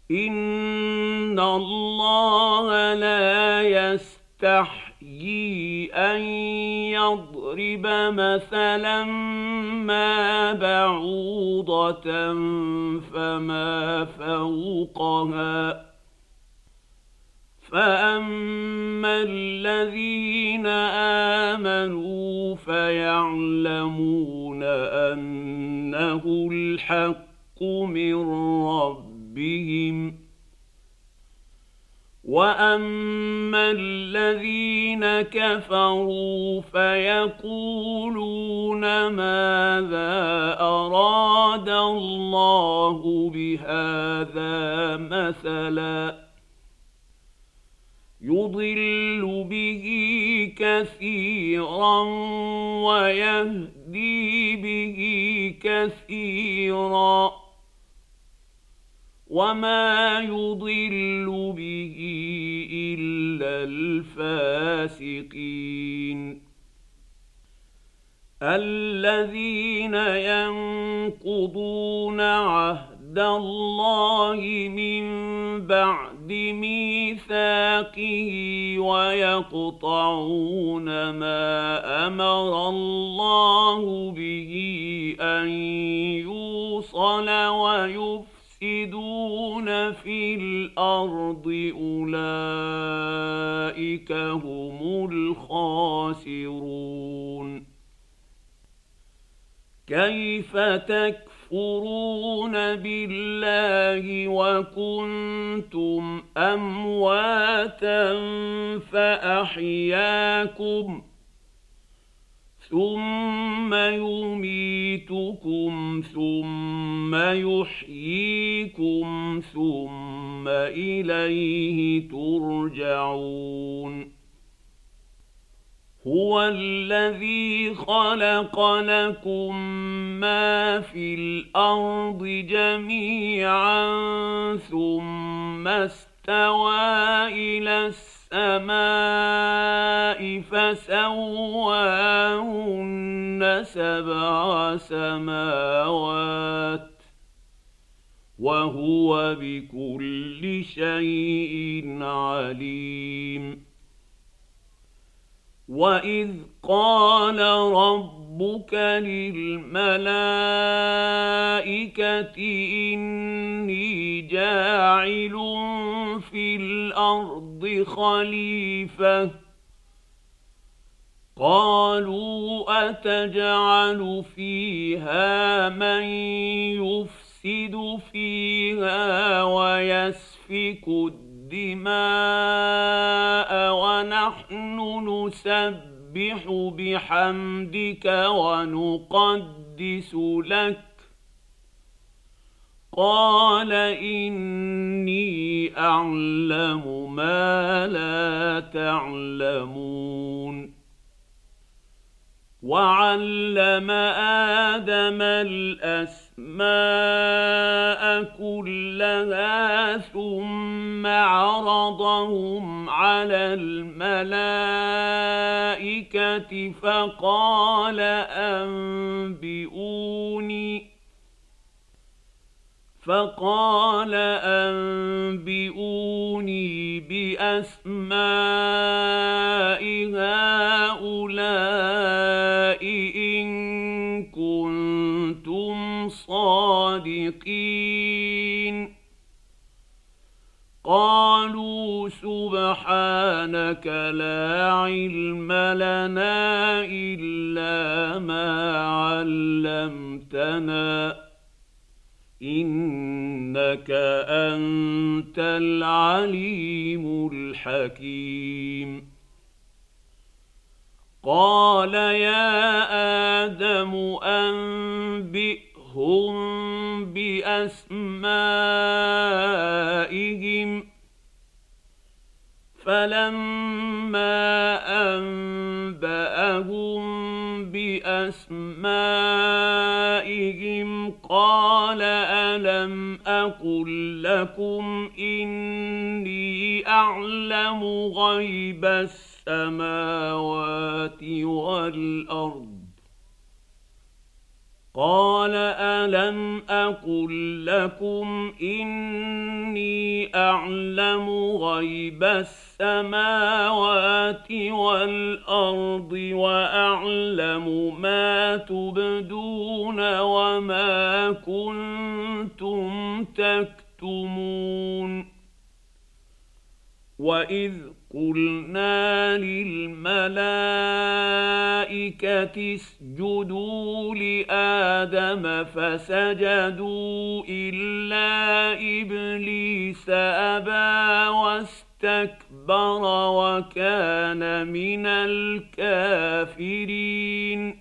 إن الله لا يستحيي أن يضرب مثلا ما بعوضة فما فوقها فأما الذين آمنوا فيعلمون أنه الحق من ربهم وأما الذين كفروا فيقولون ماذا أراد الله بهذا مثلا يضل به كثيرا ويهدي به كثيرا وما يضل به إلا الفاسقين الذين ينقضون عهد الله من بعد ميثاقه ويقطعون ما أمر الله به أن يوصل ويفسدون في الأرض أولئك هم الخاسرون كيف تكفرون بالله وكنتم أمواتا فأحياكم ثم يميتكم ثم يحييكم ثم إليه ترجعون هو الذي خلق لكم ما في الأرض جميعا ثم استوى إلى السماء فسواهن 7 سماوات وهو بكل شيء عليم وإذ قال ربك للملائكة إني جاعل في الأرض خليفة قالوا أتجعل فيها من يفسد فيها ويسفك الدماء ونحن نسبح بحمدك ونقدس لك قال إني أعلم ما لا تعلمون وعلم آدم الأسماء كلها ثم عرضهم على الملائكة فقال أنبئوني بأسماء هؤلاء إن كنتم صادقين قالوا سبحانك لا علم لنا إلا ما علمتنا إنك أنت العليم الحكيم قال يا آدم أنبئهم بأسمائهم فلما أنبأهم بأسمائهم قال ألم أقل لكم إني أعلم غيب السماوات والأرض قال ألم أقل لكم إني أعلم غيب السماوات والأرض وأعلم ما تبدون وما كنتم تكتمون وإذ قلنا للملائكة اسجدوا لآدم فسجدوا إلا إبليس أبى واستكبر وكان من الكافرين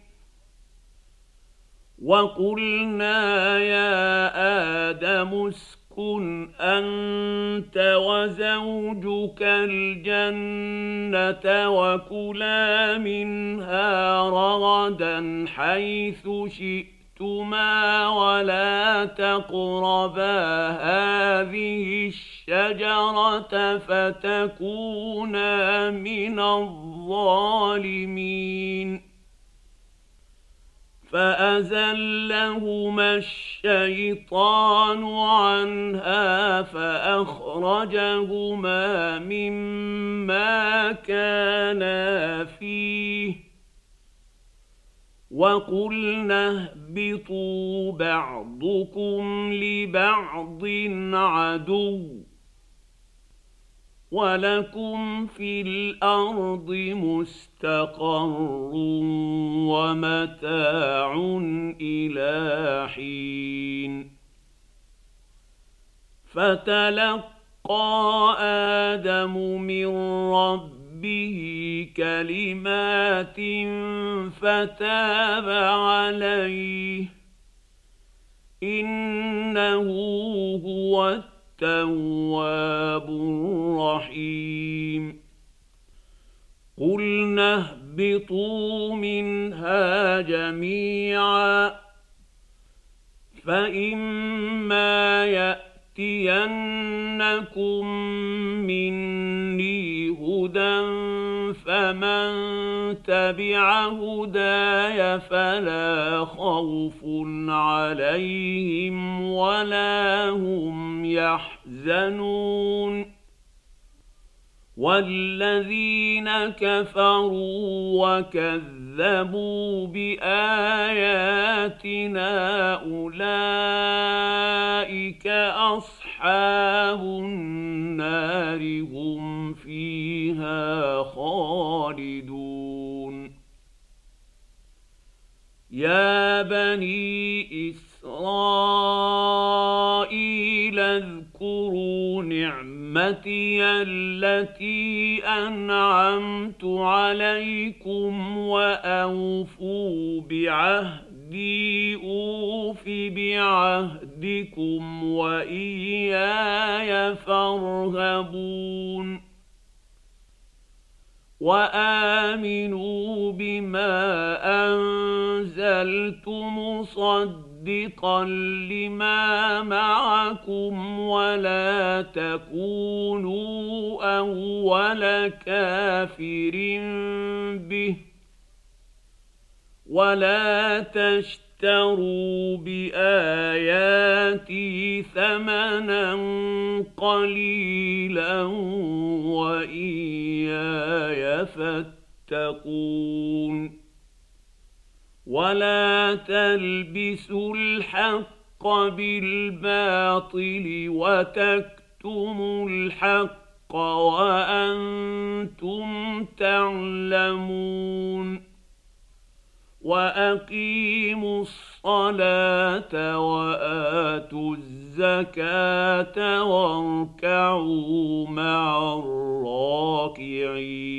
وقلنا يا آدم اسكن أنت وزوجك الجنة وكلا منها رغدا حيث شئتما ولا تقربا هذه الشجرة فتكونا من الظالمين فأزلهما الشيطان عنها فأخرجهما مما كانا فيه وقلنا اهبطوا بعضكم لبعض عدو ولكم في الأرض مستقر ومتاع إلى حين فتلقى آدم من ربه كلمات فتاب عليه إنه هو التواب الرحيم قلنا اهبطوا منها جميعا فإما يأتينكم مني هدى فمن تبع هداي فلا خوف عليهم ولا هم يحزنون والذين كفروا وكذبوا بآياتنا أولئك أصحاب النار هم فيها خالدون يا بني إسرائيل اذكروا نعمتي التي أنعمت عليكم وأوفوا بعهدي أوف بعهدكم وإياي فارهبون وآمنوا بما أنزلت مصدقا لما معكم ولا تكونوا أول كافر به ولا تشتروا بآياتي ثمنا قليلا وإياي فاتقون ولا تلبسوا الحق بالباطل وتكتموا الحق وأنتم تعلمون وأقيموا الصلاة وآتوا الزكاة واركعوا مع الراكعين